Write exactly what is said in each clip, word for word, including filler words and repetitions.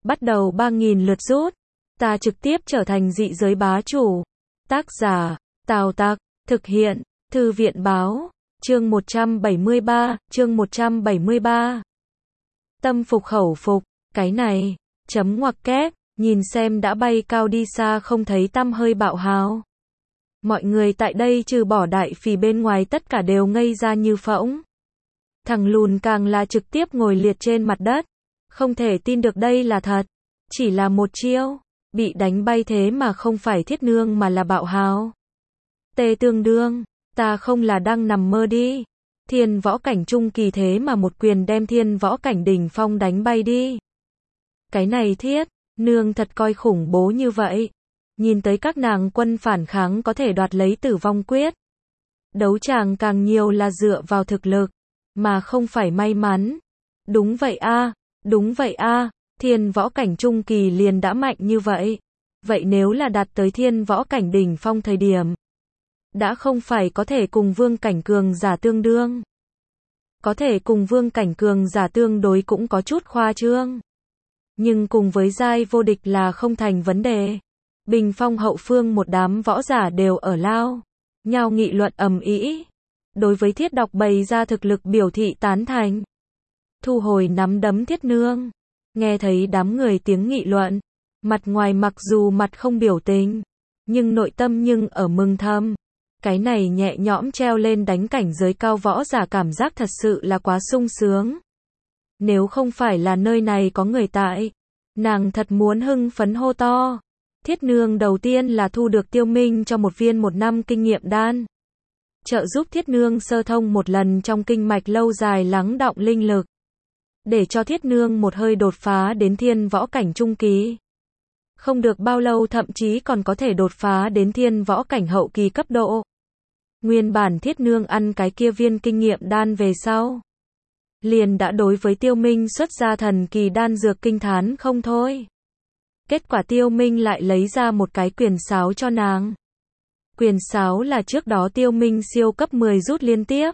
bắt đầu ba nghìn lượt rút. Ta trực tiếp trở thành dị giới bá chủ. Tác giả, Tào Tặc, thực hiện, Thư viện báo, chương một trăm bảy mươi ba, chương một trăm bảy mươi ba. Tâm phục khẩu phục, cái này, chấm ngoặc kép, nhìn xem đã bay cao đi xa không thấy tăm hơi bạo hào. Mọi người tại đây trừ bỏ đại phì bên ngoài tất cả đều ngây ra như phỗng. Thằng lùn càng là trực tiếp ngồi liệt trên mặt đất. Không thể tin được đây là thật. Chỉ là một chiêu. Bị đánh bay thế mà không phải thiết nương mà là bạo hào. Tê tương đương. Ta không là đang nằm mơ đi. Thiên võ cảnh trung kỳ thế mà một quyền đem thiên võ cảnh đỉnh phong đánh bay đi. Cái này thiết. Nương thật coi khủng bố như vậy. Nhìn tới các nàng quân phản kháng có thể đoạt lấy tử vong quyết. Đấu tràng càng nhiều là dựa vào thực lực. Mà không phải may mắn. Đúng vậy a, đúng vậy a, thiên võ cảnh trung kỳ liền đã mạnh như vậy. Vậy nếu là đạt tới thiên võ cảnh đỉnh phong thời điểm, đã không phải có thể cùng vương cảnh cường giả tương đương. Có thể cùng vương cảnh cường giả tương đối cũng có chút khoa trương. Nhưng cùng với giai vô địch là không thành vấn đề. Bình phong hậu phương một đám võ giả đều ở lao, nhau nghị luận ầm ĩ. Đối với thiết đọc bày ra thực lực biểu thị tán thành. Thu hồi nắm đấm thiết nương. Nghe thấy đám người tiếng nghị luận. Mặt ngoài mặc dù mặt không biểu tình. Nhưng nội tâm nhưng ở mừng thầm. Cái này nhẹ nhõm treo lên đánh cảnh giới cao võ giả cảm giác thật sự là quá sung sướng. Nếu không phải là nơi này có người tại. Nàng thật muốn hưng phấn hô to. Thiết nương đầu tiên là thu được Tiêu Minh cho một viên một năm kinh nghiệm đan. Trợ giúp thiết nương sơ thông một lần trong kinh mạch lâu dài lắng đọng linh lực. Để cho thiết nương một hơi đột phá đến thiên võ cảnh trung kỳ. Không được bao lâu thậm chí còn có thể đột phá đến thiên võ cảnh hậu kỳ cấp độ. Nguyên bản thiết nương ăn cái kia viên kinh nghiệm đan về sau. Liền đã đối với Tiêu Minh xuất ra thần kỳ đan dược kinh thán không thôi. Kết quả Tiêu Minh lại lấy ra một cái quyền sáo cho nàng. Quyền sáo là trước đó Tiêu Minh siêu cấp mười rút liên tiếp.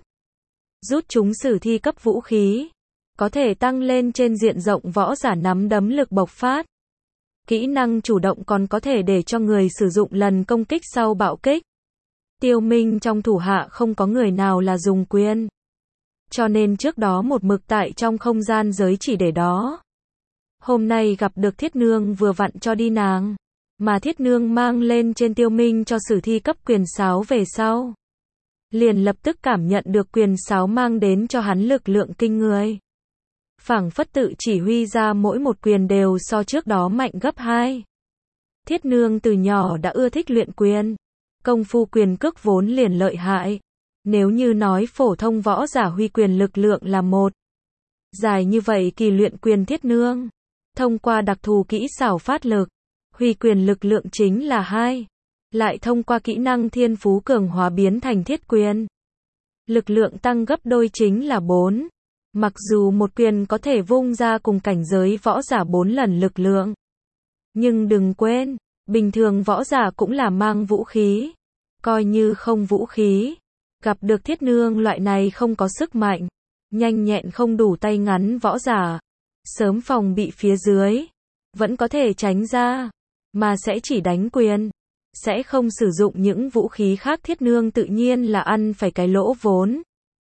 Rút chúng sử thi cấp vũ khí. Có thể tăng lên trên diện rộng võ giả nắm đấm lực bộc phát. Kỹ năng chủ động còn có thể để cho người sử dụng lần công kích sau bạo kích. Tiêu Minh trong thủ hạ không có người nào là dùng quyền. Cho nên trước đó một mực tại trong không gian giới chỉ để đó. Hôm nay gặp được thiết nương vừa vặn cho đi nàng. Mà thiết nương mang lên trên Tiêu Minh cho sử thi cấp quyền sáo về sau. Liền lập tức cảm nhận được quyền sáo mang đến cho hắn lực lượng kinh người. Phảng phất tự chỉ huy ra mỗi một quyền đều so trước đó mạnh gấp hai. Thiết nương từ nhỏ đã ưa thích luyện quyền. Công phu quyền cước vốn liền lợi hại. Nếu như nói phổ thông võ giả huy quyền lực lượng là một. Dài như vậy kỳ luyện quyền thiết nương. Thông qua đặc thù kỹ xảo phát lực. Huy quyền lực lượng chính là hai. Lại thông qua kỹ năng thiên phú cường hóa biến thành thiết quyền. Lực lượng tăng gấp đôi chính là bốn. Mặc dù một quyền có thể vung ra cùng cảnh giới võ giả bốn lần lực lượng. Nhưng đừng quên, bình thường võ giả cũng là mang vũ khí. Coi như không vũ khí. Gặp được thiết nương loại này không có sức mạnh. Nhanh nhẹn không đủ tay ngắn võ giả. Sớm phòng bị phía dưới. Vẫn có thể tránh ra. Mà sẽ chỉ đánh quyền. Sẽ không sử dụng những vũ khí khác thiết nương tự nhiên là ăn phải cái lỗ vốn.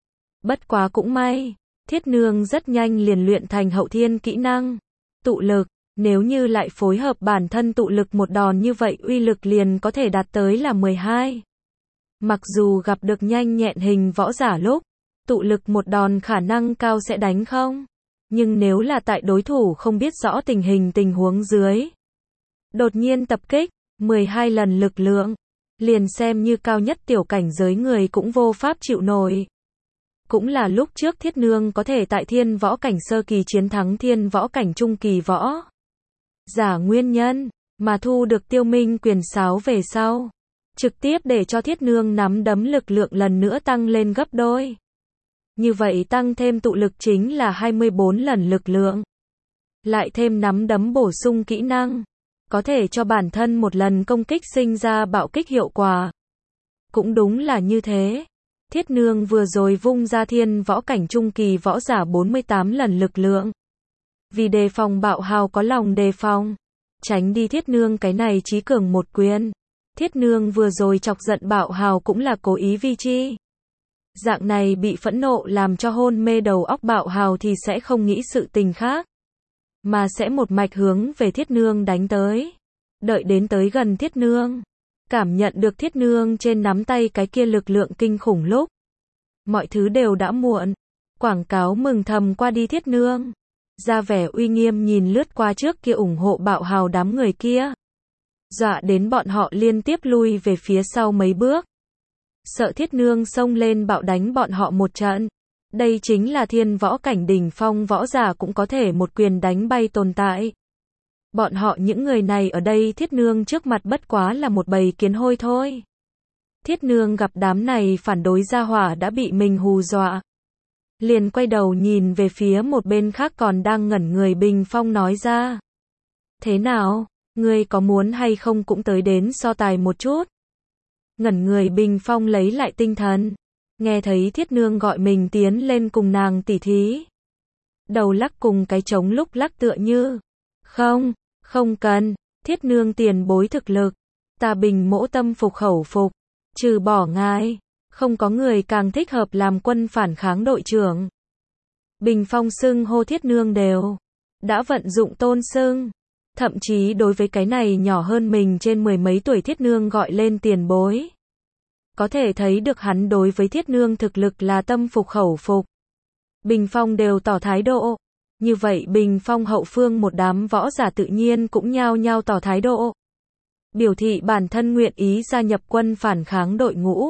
Bất quá cũng may. Thiết nương rất nhanh liền luyện thành hậu thiên kỹ năng. Tụ lực. Nếu như lại phối hợp bản thân tụ lực một đòn như vậy uy lực liền có thể đạt tới là mười hai. Mặc dù gặp được nhanh nhẹn hình võ giả lúc. Tụ lực một đòn khả năng cao sẽ đánh không. Nhưng nếu là tại đối thủ không biết rõ tình hình tình huống dưới. Đột nhiên tập kích. mười hai lần lực lượng. Liền xem như cao nhất tiểu cảnh giới người cũng vô pháp chịu nổi. Cũng là lúc trước thiết nương có thể tại thiên võ cảnh sơ kỳ chiến thắng thiên võ cảnh trung kỳ võ giả nguyên nhân, mà thu được Tiêu Minh quyền sáo về sau. Trực tiếp để cho thiết nương nắm đấm lực lượng lần nữa tăng lên gấp đôi. Như vậy tăng thêm tụ lực chính là hai mươi bốn lần lực lượng. Lại thêm nắm đấm bổ sung kỹ năng. Có thể cho bản thân một lần công kích sinh ra bạo kích hiệu quả. Cũng đúng là như thế. Thiết nương vừa rồi vung ra thiên võ cảnh trung kỳ võ giả bốn mươi tám lần lực lượng. Vì đề phòng Bạo Hào có lòng đề phòng, tránh đi Thiết Nương cái này chí cường một quyền. Thiết Nương vừa rồi chọc giận Bạo Hào cũng là cố ý vi chi. Dạng này bị phẫn nộ làm cho hôn mê đầu óc Bạo Hào thì sẽ không nghĩ sự tình khác, mà sẽ một mạch hướng về Thiết Nương đánh tới. Đợi đến tới gần Thiết Nương, cảm nhận được Thiết Nương trên nắm tay cái kia lực lượng kinh khủng lúc, mọi thứ đều đã muộn. Quảng cáo mừng thầm qua đi Thiết Nương, ra vẻ uy nghiêm nhìn lướt qua trước kia ủng hộ Bạo Hào đám người kia, dọa đến bọn họ liên tiếp lui về phía sau mấy bước, sợ Thiết Nương xông lên bạo đánh bọn họ một trận. Đây chính là thiên võ cảnh đỉnh phong võ giả cũng có thể một quyền đánh bay tồn tại. Bọn họ những người này ở đây Thiết Nương trước mặt bất quá là một bầy kiến hôi thôi. Thiết Nương gặp đám này phản đối gia hỏa đã bị mình hù dọa, liền quay đầu nhìn về phía một bên khác còn đang ngẩn người Bình Phong nói ra. Thế nào, ngươi có muốn hay không cũng tới đến so tài một chút? Ngẩn người Bình Phong lấy lại tinh thần, nghe thấy Thiết Nương gọi mình tiến lên cùng nàng tỉ thí. Đầu lắc cùng cái trống lúc lắc tựa như, không, không cần, Thiết Nương tiền bối thực lực, ta Bình mỗ tâm phục khẩu phục, trừ bỏ ngài, không có người càng thích hợp làm quân phản kháng đội trưởng. Bình Phong xưng hô Thiết Nương đều đã vận dụng tôn xưng, thậm chí đối với cái này nhỏ hơn mình trên mười mấy tuổi Thiết Nương gọi lên tiền bối. Có thể thấy được hắn đối với Thiết Nương thực lực là tâm phục khẩu phục. Bình Phong đều tỏ thái độ. Như vậy Bình Phong hậu phương một đám võ giả tự nhiên cũng nhao nhao tỏ thái độ, biểu thị bản thân nguyện ý gia nhập quân phản kháng đội ngũ.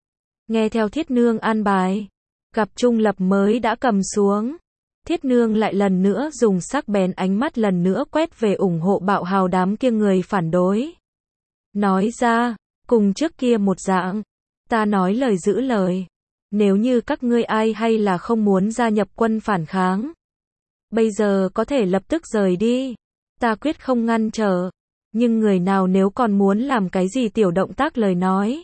Nghe theo Thiết Nương an bài, gặp Trung Lập mới đã cầm xuống. Thiết Nương lại lần nữa dùng sắc bén ánh mắt lần nữa quét về ủng hộ Bạo Hào đám kia người phản đối. Nói ra, cùng trước kia một dạng, ta nói lời giữ lời. Nếu như các ngươi ai hay là không muốn gia nhập quân phản kháng, bây giờ có thể lập tức rời đi. Ta quyết không ngăn trở. Nhưng người nào nếu còn muốn làm cái gì tiểu động tác lời nói,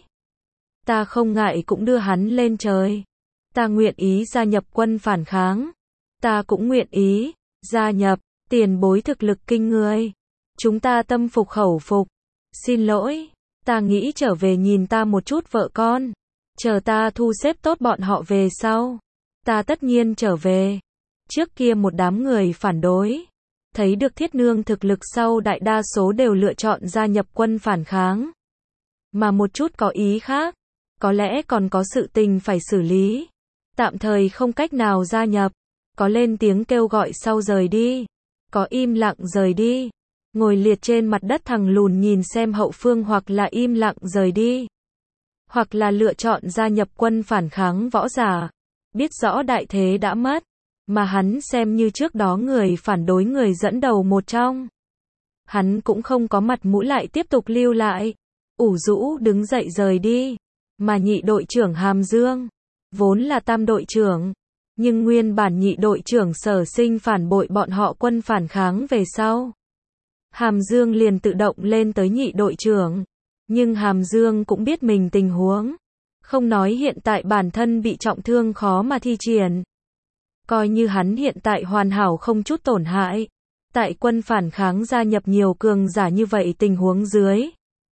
ta không ngại cũng đưa hắn lên trời. Ta nguyện ý gia nhập quân phản kháng. Ta cũng nguyện ý gia nhập, tiền bối thực lực kinh người. Chúng ta tâm phục khẩu phục. Xin lỗi, ta nghĩ trở về nhìn ta một chút vợ con. Chờ ta thu xếp tốt bọn họ về sau, ta tất nhiên trở về. Trước kia một đám người phản đối, thấy được Thiết Nương thực lực sau đại đa số đều lựa chọn gia nhập quân phản kháng. Mà một chút có ý khác, có lẽ còn có sự tình phải xử lý, tạm thời không cách nào gia nhập, có lên tiếng kêu gọi sau rời đi, có im lặng rời đi, ngồi liệt trên mặt đất thẳng lùn nhìn xem hậu phương hoặc là im lặng rời đi, hoặc là lựa chọn gia nhập quân phản kháng võ giả, biết rõ đại thế đã mất, mà hắn xem như trước đó người phản đối người dẫn đầu một trong. Hắn cũng không có mặt mũi lại tiếp tục lưu lại, ủ rũ đứng dậy rời đi, mà nhị đội trưởng Hàm Dương, vốn là tam đội trưởng, nhưng nguyên bản nhị đội trưởng Sở Sinh phản bội bọn họ quân phản kháng về sau. Hàm Dương liền tự động lên tới nhị đội trưởng, nhưng Hàm Dương cũng biết mình tình huống, không nói hiện tại bản thân bị trọng thương khó mà thi triển. Coi như hắn hiện tại hoàn hảo không chút tổn hại, tại quân phản kháng gia nhập nhiều cường giả như vậy tình huống dưới,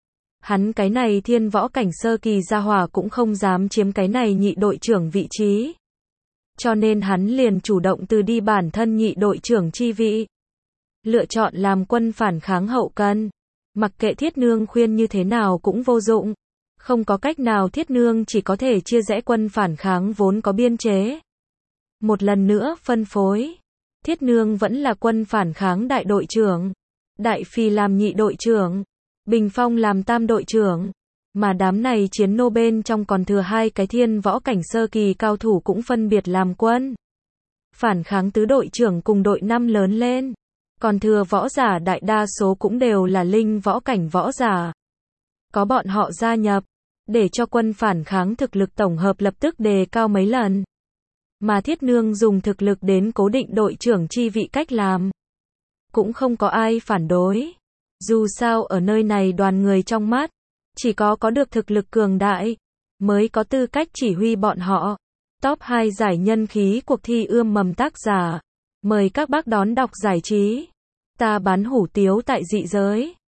hắn cái này thiên võ cảnh sơ kỳ gia hỏa cũng không dám chiếm cái này nhị đội trưởng vị trí. Cho nên hắn liền chủ động từ đi bản thân nhị đội trưởng chi vị, lựa chọn làm quân phản kháng hậu cần. Mặc kệ Thiết Nương khuyên như thế nào cũng vô dụng, không có cách nào, Thiết Nương chỉ có thể chia rẽ quân phản kháng vốn có biên chế. Một lần nữa phân phối, Thiết Nương vẫn là quân phản kháng đại đội trưởng, Đại Phi làm nhị đội trưởng, Bình Phong làm tam đội trưởng, mà đám này chiến nô bên trong còn thừa hai cái thiên võ cảnh sơ kỳ cao thủ cũng phân biệt làm quân phản kháng tứ đội trưởng cùng đội năm lớn lên, còn thừa võ giả đại đa số cũng đều là linh võ cảnh võ giả. Có bọn họ gia nhập, để cho quân phản kháng thực lực tổng hợp lập tức đề cao mấy lần. Mà Thiết Nương dùng thực lực đến cố định đội trưởng chi vị cách làm, cũng không có ai phản đối. Dù sao ở nơi này đoàn người trong mắt, chỉ có có được thực lực cường đại, mới có tư cách chỉ huy bọn họ. Top hai giải nhân khí cuộc thi ươm mầm tác giả. Mời các bác đón đọc giải trí. Ta bán hủ tiếu tại dị giới.